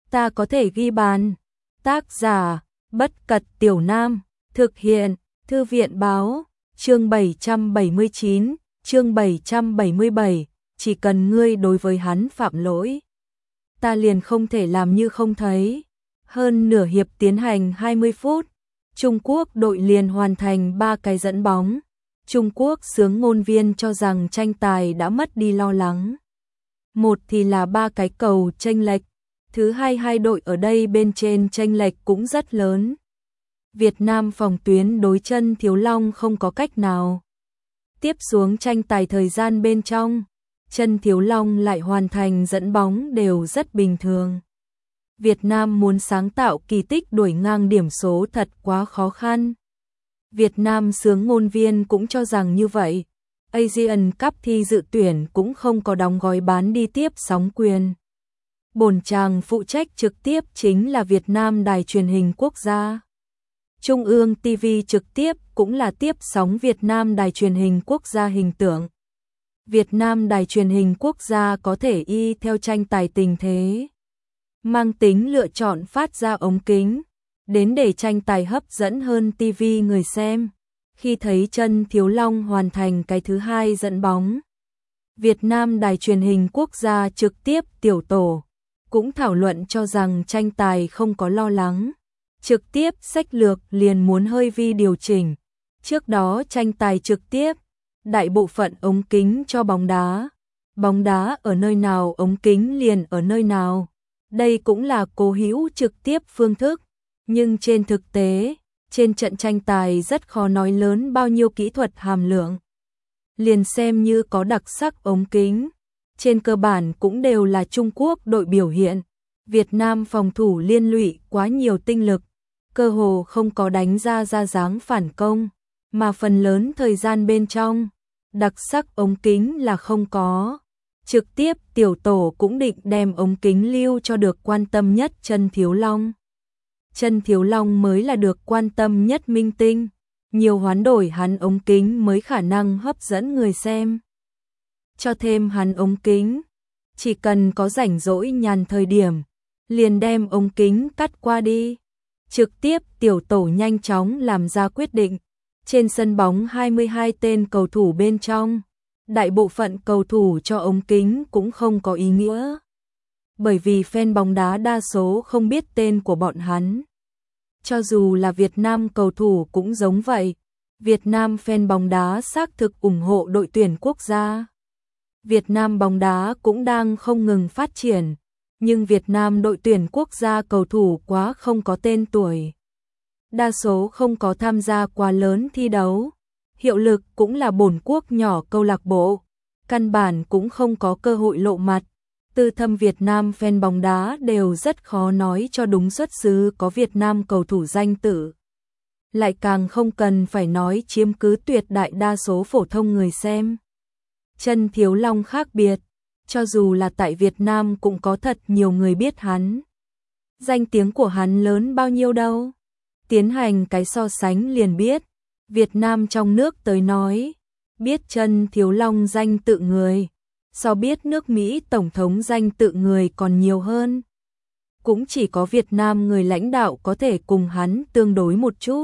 ta có thể ghi bàn. Tác giả, Bất Cật Tiểu Nam, thực hiện, Thư viện Báo, chương 779, chương 777, chỉ cần ngươi đối với hắn phạm lỗi, ta liền không thể làm như không thấy. Hơn nửa hiệp tiến hành 20 phút, Trung Quốc đội liền hoàn thành 3 cái dẫn bóng. Trung Quốc xướng ngôn viên cho rằng tranh tài đã mất đi lo lắng. Một thì là 3 cái cầu chênh lệch, thứ hai đội ở đây bên trên chênh lệch cũng rất lớn. Việt Nam phòng tuyến đối chân Thiếu Long không có cách nào. Tiếp xuống tranh tài thời gian bên trong, chân Thiếu Long lại hoàn thành dẫn bóng đều rất bình thường. Việt Nam muốn sáng tạo kỳ tích đuổi ngang điểm số thật quá khó khăn. Việt Nam xướng ngôn viên cũng cho rằng như vậy. Asian Cup thi dự tuyển cũng không có đóng gói bán đi tiếp sóng quyền. Bổn chàng phụ trách trực tiếp chính là Việt Nam Đài Truyền hình Quốc gia. Trung ương TV trực tiếp cũng là tiếp sóng Việt Nam Đài Truyền hình Quốc gia hình tượng. Việt Nam Đài Truyền hình Quốc gia có thể y theo tranh tài tình thế, mang tính lựa chọn phát ra ống kính, đến để tranh tài hấp dẫn hơn TV người xem. Khi thấy chân Thiếu Long hoàn thành cái thứ hai dẫn bóng, Việt Nam Đài Truyền hình Quốc gia trực tiếp tiểu tổ cũng thảo luận cho rằng tranh tài không có lo lắng. Trực tiếp sách lược liền muốn hơi vi điều chỉnh. Trước đó tranh tài trực tiếp, đại bộ phận ống kính cho bóng đá ở nơi nào ống kính liền ở nơi nào. Đây cũng là cố hữu trực tiếp phương thức, nhưng trên thực tế, trên trận tranh tài rất khó nói lớn bao nhiêu kỹ thuật hàm lượng. Liền xem như có đặc sắc ống kính, trên cơ bản cũng đều là Trung Quốc đội biểu hiện. Việt Nam phòng thủ liên lụy quá nhiều tinh lực, cơ hồ không có đánh ra dáng phản công, mà phần lớn thời gian bên trong, đặc sắc ống kính là không có. Trực tiếp tiểu tổ cũng định đem ống kính lưu cho được quan tâm nhất chân Thiếu Long. Chân Thiếu Long mới là được quan tâm nhất minh tinh, nhiều hoán đổi hắn ống kính mới khả năng hấp dẫn người xem. Cho thêm hắn ống kính, chỉ cần có rảnh rỗi nhàn thời điểm, liền đem ống kính cắt qua đi. Trực tiếp tiểu tổ nhanh chóng làm ra quyết định. Trên sân bóng 22 tên cầu thủ bên trong, đại bộ phận cầu thủ cho ống kính cũng không có ý nghĩa. Bởi vì fan bóng đá đa số không biết tên của bọn hắn. Cho dù là Việt Nam cầu thủ cũng giống vậy. Việt Nam fan bóng đá xác thực ủng hộ đội tuyển quốc gia. Việt Nam bóng đá cũng đang không ngừng phát triển, nhưng Việt Nam đội tuyển quốc gia cầu thủ quá không có tên tuổi. Đa số không có tham gia quá lớn thi đấu, hiệu lực cũng là bổn quốc nhỏ câu lạc bộ, căn bản cũng không có cơ hội lộ mặt. Tư thâm Việt Nam fan bóng đá đều rất khó nói cho đúng xuất xứ có Việt Nam cầu thủ danh tử. Lại càng không cần phải nói chiếm cứ tuyệt đại đa số phổ thông người xem. Chân Thiếu Long khác biệt, cho dù là tại Việt Nam cũng có thật nhiều người biết hắn. Danh tiếng của hắn lớn bao nhiêu đâu. Tiến hành cái so sánh liền biết. Việt Nam trong nước tới nói, biết chân Thiếu Long danh tự người, so biết nước Mỹ Tổng thống danh tự người còn nhiều hơn. Cũng chỉ có Việt Nam người lãnh đạo có thể cùng hắn tương đối một chút.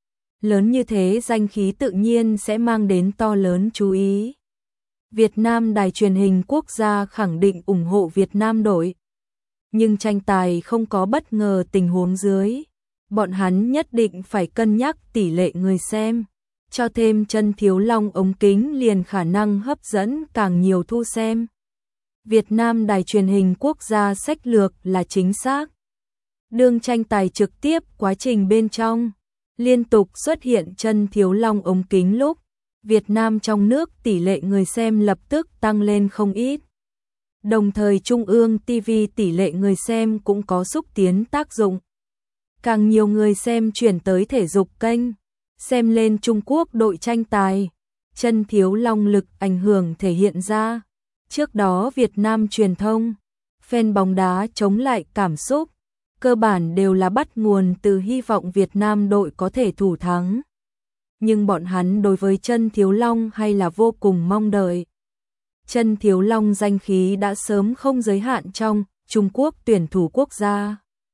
Lớn như thế danh khí tự nhiên sẽ mang đến to lớn chú ý. Việt Nam Đài Truyền hình Quốc gia khẳng định ủng hộ Việt Nam đội. Nhưng tranh tài không có bất ngờ tình huống dưới. Bọn hắn nhất định phải cân nhắc tỷ lệ người xem. Cho thêm chân Thiếu Long ống kính liền khả năng hấp dẫn càng nhiều thu xem. Việt Nam Đài Truyền hình Quốc gia sách lược là chính xác. Đương tranh tài trực tiếp quá trình bên trong, liên tục xuất hiện chân Thiếu Long ống kính lúc, Việt Nam trong nước tỷ lệ người xem lập tức tăng lên không ít. Đồng thời Trung ương TV tỷ lệ người xem cũng có xúc tiến tác dụng. Càng nhiều người xem chuyển tới thể dục kênh, xem lên Trung Quốc đội tranh tài, chân Thiếu Long lực ảnh hưởng thể hiện ra. Trước đó Việt Nam truyền thông, fan bóng đá chống lại cảm xúc, cơ bản đều là bắt nguồn từ hy vọng Việt Nam đội có thể thủ thắng. Nhưng bọn hắn đối với chân Thiếu Long hay là vô cùng mong đợi. Chân Thiếu Long danh khí đã sớm không giới hạn trong Trung Quốc tuyển thủ quốc gia,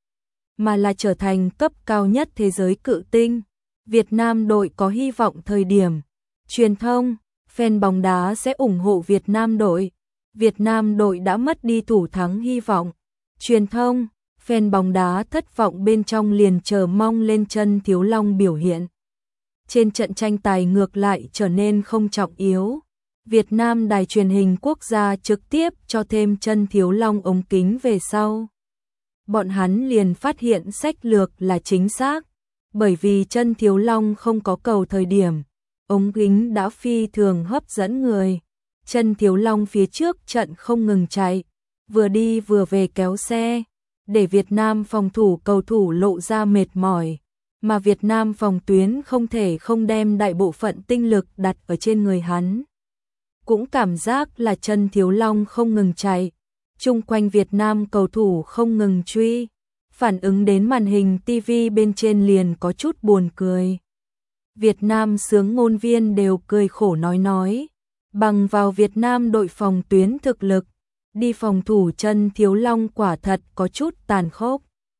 mà là trở thành cấp cao nhất thế giới cự tinh. Việt Nam đội có hy vọng thời điểm. Truyền thông, fan bóng đá sẽ ủng hộ Việt Nam đội. Việt Nam đội đã mất đi thủ thắng hy vọng. Truyền thông, fan bóng đá thất vọng bên trong liền chờ mong lên chân Thiếu Long biểu hiện. Trên trận tranh tài ngược lại trở nên không trọng yếu. Việt Nam đài truyền hình quốc gia trực tiếp cho thêm chân Thiếu Long ống kính về sau. Bọn hắn liền phát hiện sách lược là chính xác, bởi vì chân Thiếu Long không có cầu thời điểm, ống kính đã phi thường hấp dẫn người. Chân Thiếu Long phía trước trận không ngừng chạy, vừa đi vừa về kéo xe, để Việt Nam phòng thủ cầu thủ lộ ra mệt mỏi, mà Việt Nam phòng tuyến không thể không đem đại bộ phận tinh lực đặt ở trên người hắn. Cũng cảm giác là chân Thiếu Long không ngừng chạy, chung quanh Việt Nam cầu thủ không ngừng truy, phản ứng đến màn hình TV bên trên liền có chút buồn cười. Việt Nam xướng ngôn viên đều cười khổ nói, bằng vào Việt Nam đội phòng tuyến thực lực, đi phòng thủ chân Thiếu Long quả thật có chút tàn khốc.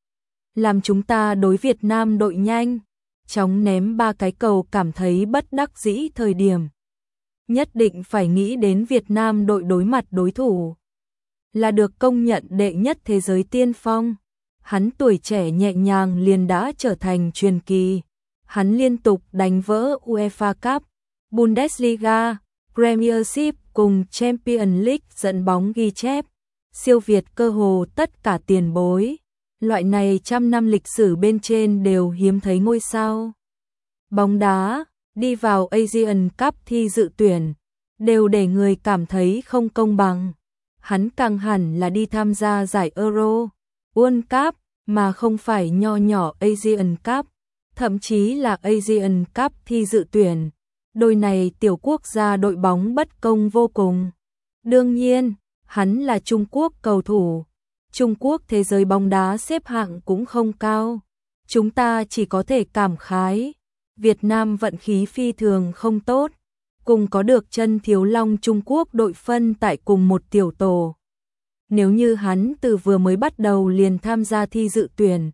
Làm chúng ta đối Việt Nam đội nhanh, chóng ném 3 cái cầu cảm thấy bất đắc dĩ thời điểm. Nhất định phải nghĩ đến Việt Nam đội đối mặt đối thủ là được công nhận đệ nhất thế giới tiên phong. Hắn tuổi trẻ nhẹ nhàng liền đã trở thành truyền kỳ. Hắn liên tục đánh vỡ UEFA Cup, Bundesliga, Premiership cùng Champions League dẫn bóng ghi chép, siêu việt cơ hồ tất cả tiền bối. Loại này trăm năm lịch sử bên trên đều hiếm thấy ngôi sao bóng đá đi vào Asian Cup thi dự tuyển, đều để người cảm thấy không công bằng. Hắn càng hẳn là đi tham gia giải Euro, World Cup, mà không phải nho nhỏ Asian Cup, thậm chí là Asian Cup thi dự tuyển. Đôi này tiểu quốc gia đội bóng bất công vô cùng. Đương nhiên, hắn là Trung Quốc cầu thủ. Trung Quốc thế giới bóng đá xếp hạng cũng không cao. Chúng ta chỉ có thể cảm khái. Việt Nam vận khí phi thường không tốt, cùng có được chân Thiếu Long Trung Quốc đội phân tại cùng một tiểu tổ. Nếu như hắn từ vừa mới bắt đầu liền tham gia thi dự tuyển,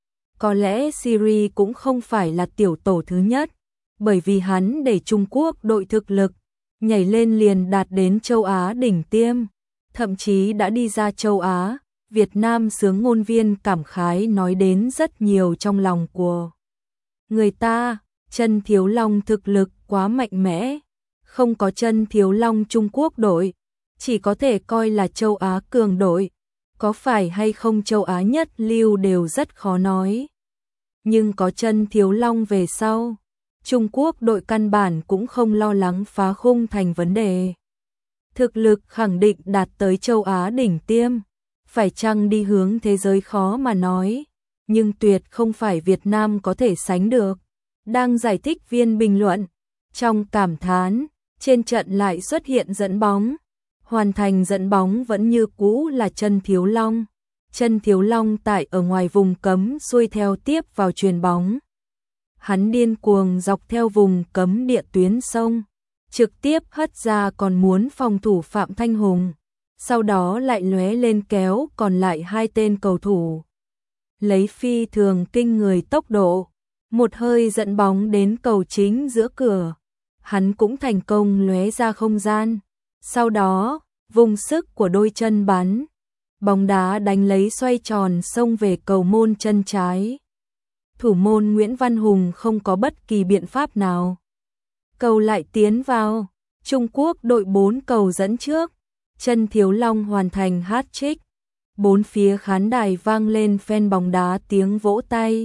có lẽ Syria cũng không phải là tiểu tổ thứ nhất, bởi vì hắn để Trung Quốc đội thực lực nhảy lên liền đạt đến châu Á đỉnh tiêm, thậm chí đã đi ra châu Á. Việt Nam xướng ngôn viên cảm khái nói đến rất nhiều trong lòng của người ta. Chân Thiếu Long thực lực quá mạnh mẽ, không có chân Thiếu Long Trung Quốc đội, chỉ có thể coi là châu Á cường đội, có phải hay không châu Á nhất lưu đều rất khó nói. Nhưng có chân Thiếu Long về sau, Trung Quốc đội căn bản cũng không lo lắng phá khung thành vấn đề. Thực lực khẳng định đạt tới châu Á đỉnh tiêm, phải chăng đi hướng thế giới khó mà nói, nhưng tuyệt không phải Việt Nam có thể sánh được. Đang giải thích viên bình luận, trong cảm thán, trên trận lại xuất hiện dẫn bóng. Hoàn thành dẫn bóng vẫn như cũ là chân Thiếu Long. Chân Thiếu Long tại ở ngoài vùng cấm xuôi theo tiếp vào chuyền bóng. Hắn điên cuồng dọc theo vùng cấm địa tuyến sông, trực tiếp hất ra còn muốn phòng thủ Phạm Thanh Hùng. Sau đó lại lóe lên kéo còn lại hai tên cầu thủ. Lấy phi thường kinh người tốc độ, một hơi dẫn bóng đến cầu chính giữa cửa. Hắn cũng thành công lóe ra không gian. Sau đó, vùng sức của đôi chân bắn, bóng đá đánh lấy xoay tròn xông về cầu môn chân trái. Thủ môn Nguyễn Văn Hùng không có bất kỳ biện pháp nào. Cầu lại tiến vào, Trung Quốc đội 4 cầu dẫn trước. Chân Thiếu Long hoàn thành hat-trick. Bốn phía khán đài vang lên fan bóng đá tiếng vỗ tay.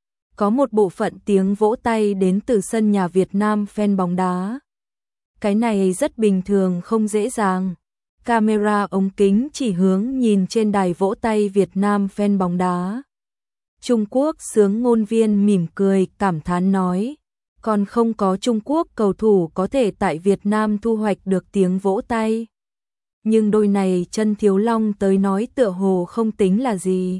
Có một bộ phận tiếng vỗ tay đến từ sân nhà Việt Nam fan bóng đá. Cái này rất bình thường không dễ dàng. Camera ống kính chỉ hướng nhìn trên đài vỗ tay Việt Nam fan bóng đá. Trung Quốc xướng ngôn viên mỉm cười cảm thán nói, còn không có Trung Quốc cầu thủ có thể tại Việt Nam thu hoạch được tiếng vỗ tay. Nhưng đôi này chân Thiếu Long tới nói tựa hồ không tính là gì.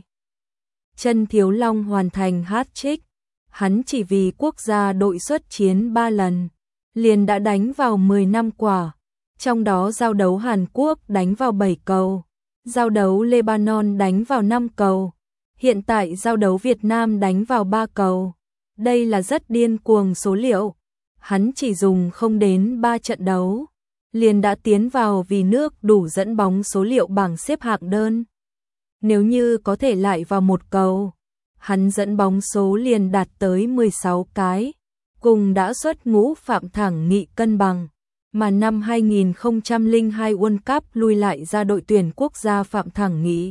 Chân Thiếu Long hoàn thành hat-trick, hắn chỉ vì quốc gia đội xuất chiến 3 lần, liền đã đánh vào 10 năm quả, trong đó giao đấu Hàn Quốc đánh vào 7 cầu, Giao đấu Lebanon đánh vào 5 cầu. Hiện tại giao đấu Việt Nam đánh vào 3 cầu. Đây là rất điên cuồng số liệu. Hắn chỉ dùng không đến 3 trận đấu, liền đã tiến vào vì nước đủ dẫn bóng số liệu bảng xếp hạng đơn. Nếu như có thể lại vào 1 cầu, hắn dẫn bóng số liền đạt tới 16 cái, cùng đã xuất ngũ Phạm Thẳng Nghị cân bằng. Mà năm 2002 World Cup lui lại ra đội tuyển quốc gia Phạm Thẳng Nghị.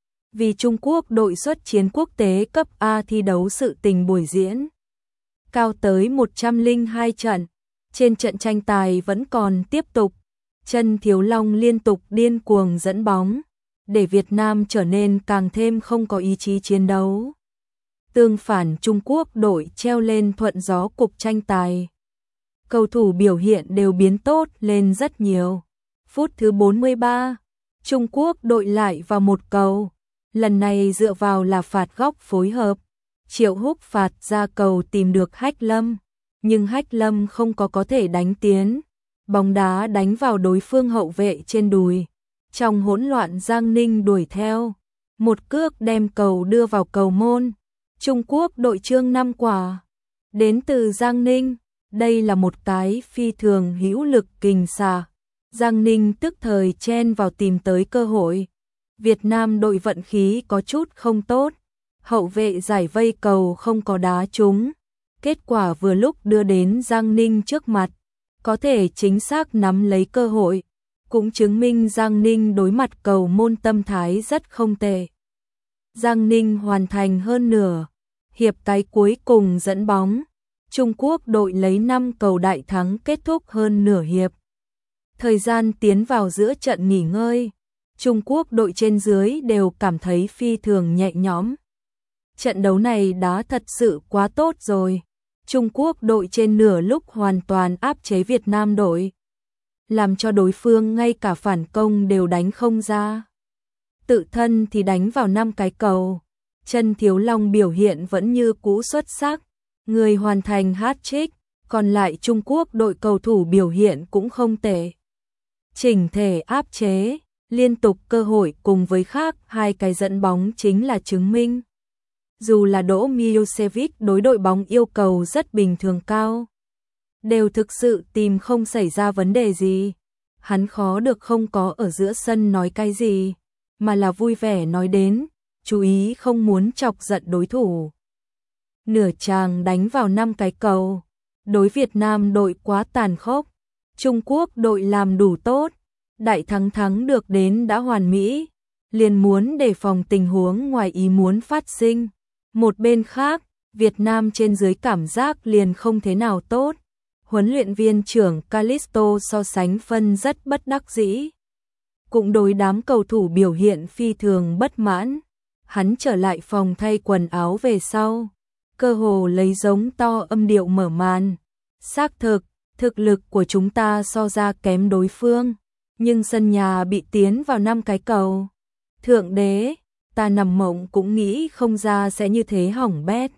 Vì Trung Quốc đội xuất chiến quốc tế cấp A thi đấu sự tình buổi diễn cao tới 102 trận. Trên trận tranh tài vẫn còn tiếp tục, Trần Thiếu Long liên tục điên cuồng dẫn bóng, để Việt Nam trở nên càng thêm không có ý chí chiến đấu. Tương phản Trung Quốc đội treo lên thuận gió cục tranh tài. Cầu thủ biểu hiện đều biến tốt lên rất nhiều. Phút thứ 43, Trung Quốc đội lại vào 1 cầu. Lần này dựa vào là phạt góc phối hợp. Triệu Húc phạt ra cầu tìm được Hách Lâm, nhưng Hách Lâm không có thể đánh tiến. Bóng đá đánh vào đối phương hậu vệ trên đùi. Trong hỗn loạn Giang Ninh đuổi theo, một cước đem cầu đưa vào cầu môn. Trung Quốc đội trương 5 quả. Đến từ Giang Ninh, đây là một cái phi thường hữu lực kình xạ. Giang Ninh tức thời chen vào tìm tới cơ hội. Việt Nam đội vận khí có chút không tốt. Hậu vệ giải vây cầu không có đá trúng. Kết quả vừa lúc đưa đến Giang Ninh trước mặt. Có thể chính xác nắm lấy cơ hội. Cũng chứng minh Giang Ninh đối mặt cầu môn tâm thái rất không tệ. Giang Ninh hoàn thành hơn nửa. Hiệp cái cuối cùng dẫn bóng. Trung Quốc đội lấy 5 cầu đại thắng kết thúc hơn nửa hiệp. Thời gian tiến vào giữa trận nghỉ ngơi. Trung Quốc đội trên dưới đều cảm thấy phi thường nhẹ nhõm. Trận đấu này đã thật sự quá tốt rồi. Trung Quốc đội trên nửa lúc hoàn toàn áp chế Việt Nam đội, làm cho đối phương ngay cả phản công đều đánh không ra. Tự thân thì đánh vào 5 cái cầu. Trần Thiếu Long biểu hiện vẫn như cũ xuất sắc, người hoàn thành hat-trick, còn lại Trung Quốc đội cầu thủ biểu hiện cũng không tệ. Chỉnh thể áp chế, liên tục cơ hội cùng với khác 2 cái dẫn bóng chính là chứng minh. Dù là Đỗ Milosevic đối đội bóng yêu cầu rất bình thường cao, đều thực sự tìm không xảy ra vấn đề gì. Hắn khó được không có ở giữa sân nói cái gì, mà là vui vẻ nói đến, chú ý không muốn chọc giận đối thủ. Nửa chàng đánh vào 5 cái cầu, đối Việt Nam đội quá tàn khốc, Trung Quốc đội làm đủ tốt, đại thắng được đến đã hoàn mỹ, liền muốn đề phòng tình huống ngoài ý muốn phát sinh. Một bên khác, Việt Nam trên dưới cảm giác liền không thế nào tốt. Huấn luyện viên trưởng Calisto so sánh phân rất bất đắc dĩ. Cũng đối đám cầu thủ biểu hiện phi thường bất mãn. Hắn trở lại phòng thay quần áo về sau, cơ hồ lấy giống to âm điệu mở màn. Xác thực, thực lực của chúng ta so ra kém đối phương, nhưng sân nhà bị tiến vào 5 cái cầu. Thượng đế, ta nằm mộng cũng nghĩ không ra sẽ như thế hỏng bét.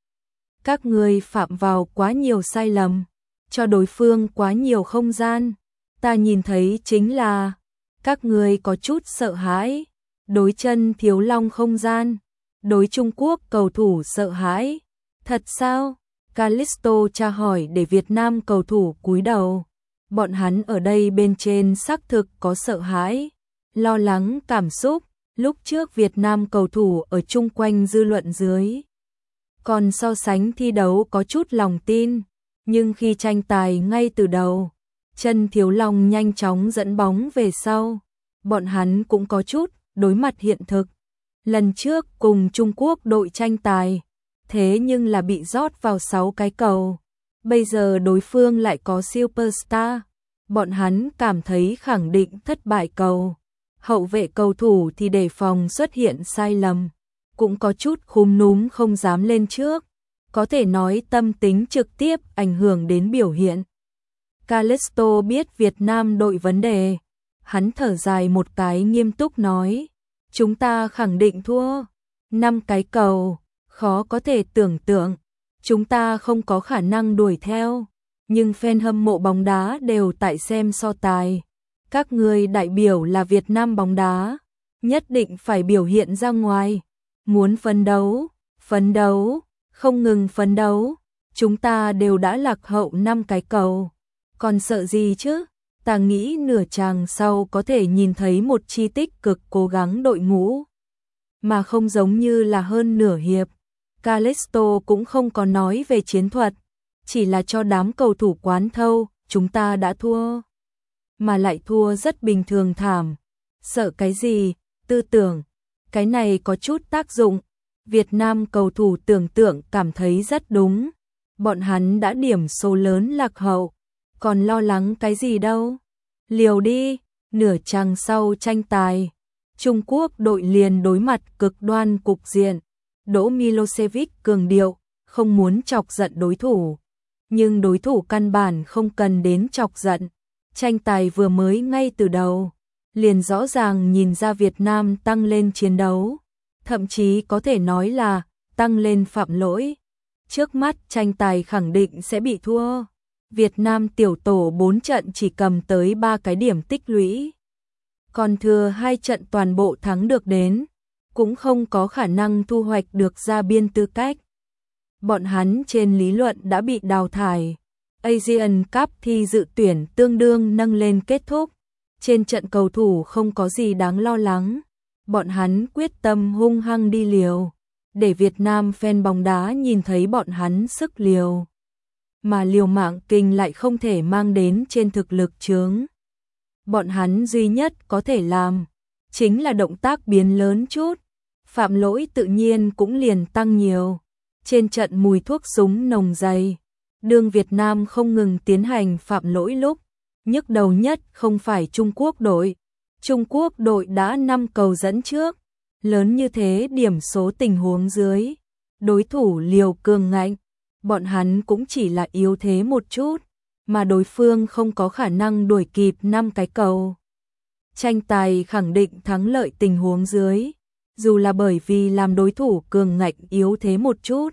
Các ngươi phạm vào quá nhiều sai lầm, cho đối phương quá nhiều không gian. Ta nhìn thấy chính là các ngươi có chút sợ hãi, đối Trần Thiếu Long không gian, đối Trung Quốc cầu thủ sợ hãi. Thật sao? Calisto tra hỏi để Việt Nam cầu thủ cúi đầu. Bọn hắn ở đây bên trên xác thực có sợ hãi, lo lắng cảm xúc. Lúc trước Việt Nam cầu thủ ở chung quanh dư luận dưới, còn so sánh thi đấu có chút lòng tin, nhưng khi tranh tài ngay từ đầu, Trần Thiếu Long nhanh chóng dẫn bóng về sau, bọn hắn cũng có chút đối mặt hiện thực. Lần trước cùng Trung Quốc đội tranh tài, thế nhưng là bị rót vào 6 cái cầu. Bây giờ đối phương lại có superstar, bọn hắn cảm thấy khẳng định thất bại cầu. Hậu vệ cầu thủ thì đề phòng xuất hiện sai lầm, cũng có chút khúm núm không dám lên trước, có thể nói tâm tính trực tiếp ảnh hưởng đến biểu hiện. Calisto biết Việt Nam đội vấn đề, hắn thở dài một cái nghiêm túc nói, chúng ta khẳng định thua, 5 cái cầu, khó có thể tưởng tượng, chúng ta không có khả năng đuổi theo, nhưng fan hâm mộ bóng đá đều tại xem so tài. Các người đại biểu là Việt Nam bóng đá, nhất định phải biểu hiện ra ngoài. Muốn phấn đấu, không ngừng phấn đấu. Chúng ta đều đã lạc hậu 5 cái cầu. Còn sợ gì chứ? Ta nghĩ nửa chàng sau có thể nhìn thấy một chi tích cực cố gắng đội ngũ. Mà không giống như là hơn nửa hiệp. Callisto cũng không có nói về chiến thuật. Chỉ là cho đám cầu thủ quán thâu, chúng ta đã thua. Mà lại thua rất bình thường thảm. Sợ cái gì? Tư tưởng. Cái này có chút tác dụng. Việt Nam cầu thủ tưởng tượng cảm thấy rất đúng. Bọn hắn đã điểm số lớn lạc hậu. Còn lo lắng cái gì đâu. Liều đi. Nửa chặng sau tranh tài, Trung Quốc đội liền đối mặt cực đoan cục diện. Đỗ Milosevic cường điệu, không muốn chọc giận đối thủ. Nhưng đối thủ căn bản không cần đến chọc giận. Tranh tài vừa mới ngay từ đầu, liền rõ ràng nhìn ra Việt Nam tăng lên chiến đấu. Thậm chí có thể nói là tăng lên phạm lỗi. Trước mắt tranh tài khẳng định sẽ bị thua. Việt Nam tiểu tổ 4 trận chỉ cầm tới 3 cái điểm tích lũy. Còn thừa 2 trận toàn bộ thắng được đến, cũng không có khả năng thu hoạch được ra biên tư cách. Bọn hắn trên lý luận đã bị đào thải. Asian Cup thi dự tuyển tương đương nâng lên kết thúc. Trên trận cầu thủ không có gì đáng lo lắng. Bọn hắn quyết tâm hung hăng đi liều, để Việt Nam fan bóng đá nhìn thấy bọn hắn sức liều. Mà liều mạng kinh lại không thể mang đến trên thực lực chướng. Bọn hắn duy nhất có thể làm chính là động tác biến lớn chút, phạm lỗi tự nhiên cũng liền tăng nhiều. Trên trận mùi thuốc súng nồng dày, đương Việt Nam không ngừng tiến hành phạm lỗi lúc, nhức đầu nhất không phải Trung Quốc đội. Trung Quốc đội đã 5 cầu dẫn trước, lớn như thế điểm số tình huống dưới, đối thủ liều cường ngạnh, bọn hắn cũng chỉ là yếu thế một chút, mà đối phương không có khả năng đuổi kịp 5 cái cầu. Tranh tài khẳng định thắng lợi tình huống dưới, dù là bởi vì làm đối thủ cường ngạnh yếu thế một chút,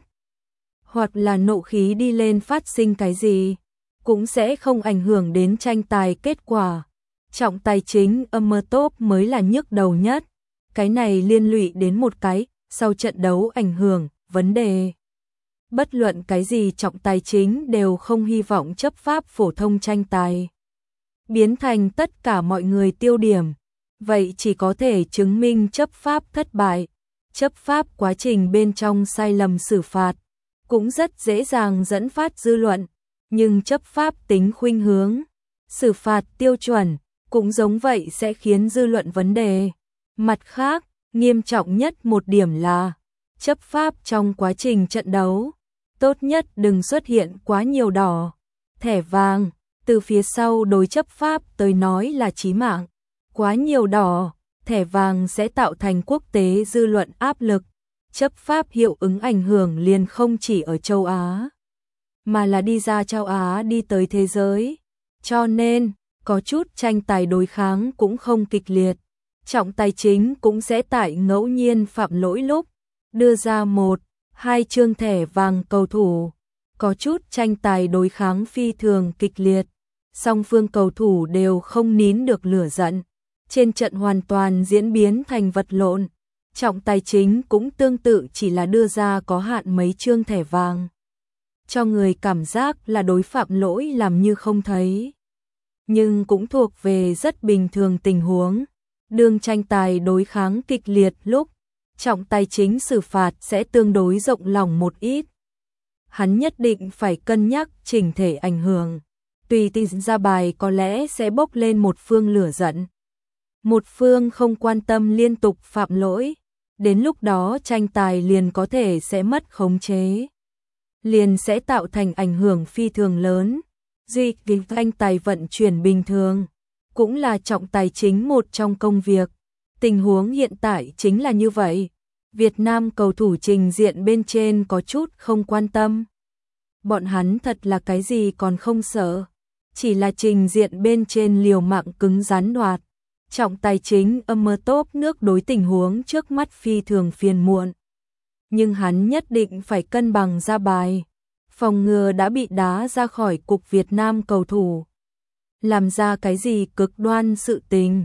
hoặc là nộ khí đi lên phát sinh cái gì, cũng sẽ không ảnh hưởng đến tranh tài kết quả. Trọng tài chính top mới là nhức đầu nhất, cái này liên lụy đến một cái, sau trận đấu ảnh hưởng, vấn đề. Bất luận cái gì trọng tài chính đều không hy vọng chấp pháp phổ thông tranh tài biến thành tất cả mọi người tiêu điểm, vậy chỉ có thể chứng minh chấp pháp thất bại. Chấp pháp quá trình bên trong sai lầm xử phạt cũng rất dễ dàng dẫn phát dư luận, nhưng chấp pháp tính khuynh hướng, xử phạt tiêu chuẩn cũng giống vậy sẽ khiến dư luận vấn đề. Mặt khác, nghiêm trọng nhất một điểm là chấp pháp trong quá trình trận đấu, tốt nhất đừng xuất hiện quá nhiều đỏ, thẻ vàng, từ phía sau đối chấp pháp tới nói là chí mạng. Quá nhiều đỏ, thẻ vàng sẽ tạo thành quốc tế dư luận áp lực. Chấp pháp hiệu ứng ảnh hưởng liền không chỉ ở châu Á, mà là đi ra châu Á đi tới thế giới. Cho nên, có chút tranh tài đối kháng cũng không kịch liệt. Trọng tài chính cũng sẽ tại ngẫu nhiên phạm lỗi lúc đưa ra 1-2 chương thẻ vàng cầu thủ. Có chút tranh tài đối kháng phi thường kịch liệt, song phương cầu thủ đều không nín được lửa giận. Trên trận hoàn toàn diễn biến thành vật lộn. Trọng tài chính cũng tương tự chỉ là đưa ra có hạn mấy chương thẻ vàng, cho người cảm giác là đối phạm lỗi làm như không thấy. Nhưng cũng thuộc về rất bình thường tình huống. Đương tranh tài đối kháng kịch liệt lúc, trọng tài chính xử phạt sẽ tương đối rộng lòng một ít. Hắn nhất định phải cân nhắc chỉnh thể ảnh hưởng. Tùy tình ra bài có lẽ sẽ bốc lên một phương lửa giận. Một phương không quan tâm liên tục phạm lỗi. Đến lúc đó tranh tài liền có thể sẽ mất khống chế. Liền sẽ tạo thành ảnh hưởng phi thường lớn. Duy trì tranh tài vận chuyển bình thường cũng là trọng tài chính một trong công việc. Tình huống hiện tại chính là như vậy. Việt Nam cầu thủ trình diện bên trên có chút không quan tâm. Bọn hắn thật là cái gì còn không sợ. Chỉ là trình diện bên trên liều mạng cứng rắn đoạt. Trọng tài chính top nước đối tình huống trước mắt phi thường phiền muộn. Nhưng hắn nhất định phải cân bằng ra bài. Phòng ngừa đã bị đá ra khỏi cục Việt Nam cầu thủ. Làm ra cái gì cực đoan sự tình.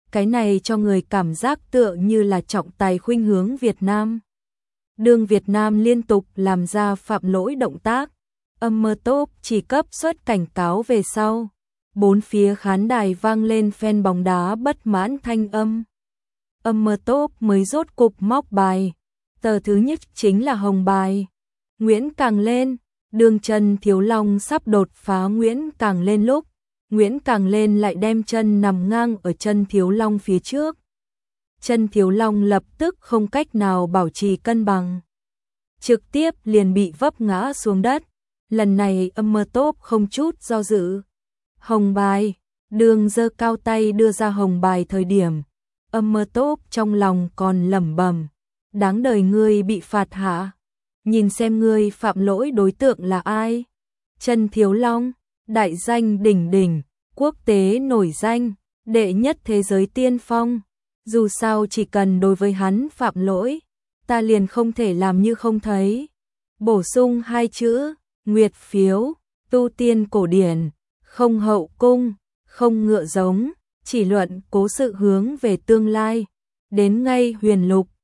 cái này cho người cảm giác tựa như là trọng tài khuynh hướng Việt Nam. Đường Việt Nam liên tục làm ra phạm lỗi động tác, Top chỉ cấp xuất cảnh cáo về sau. Bốn phía khán đài vang lên fan bóng đá bất mãn thanh âm. Top mới rốt cục móc bài. Tờ thứ nhất chính là hồng bài. Nguyễn Càng Lên, đường Trần Thiếu Long sắp đột phá Nguyễn Càng Lên lúc, Nguyễn Càng Lên lại đem chân nằm ngang ở chân Thiếu Long phía trước. Chân Thiếu Long lập tức không cách nào bảo trì cân bằng, trực tiếp liền bị vấp ngã xuống đất. Lần này Top không chút do dự. Hồng bài, đường giơ cao tay đưa ra hồng bài thời điểm. Top trong lòng còn lẩm bẩm, đáng đời ngươi bị phạt hả? Nhìn xem ngươi phạm lỗi đối tượng là ai? Trần Thiếu Long, đại danh đỉnh đỉnh, quốc tế nổi danh, đệ nhất thế giới tiên phong. Dù sao chỉ cần đối với hắn phạm lỗi, ta liền không thể làm như không thấy. Bổ sung 2 chữ, nguyệt phiếu, tu tiên cổ điển, không hậu cung, không ngựa giống, chỉ luận cố sự hướng về tương lai. Đến ngay huyền lục,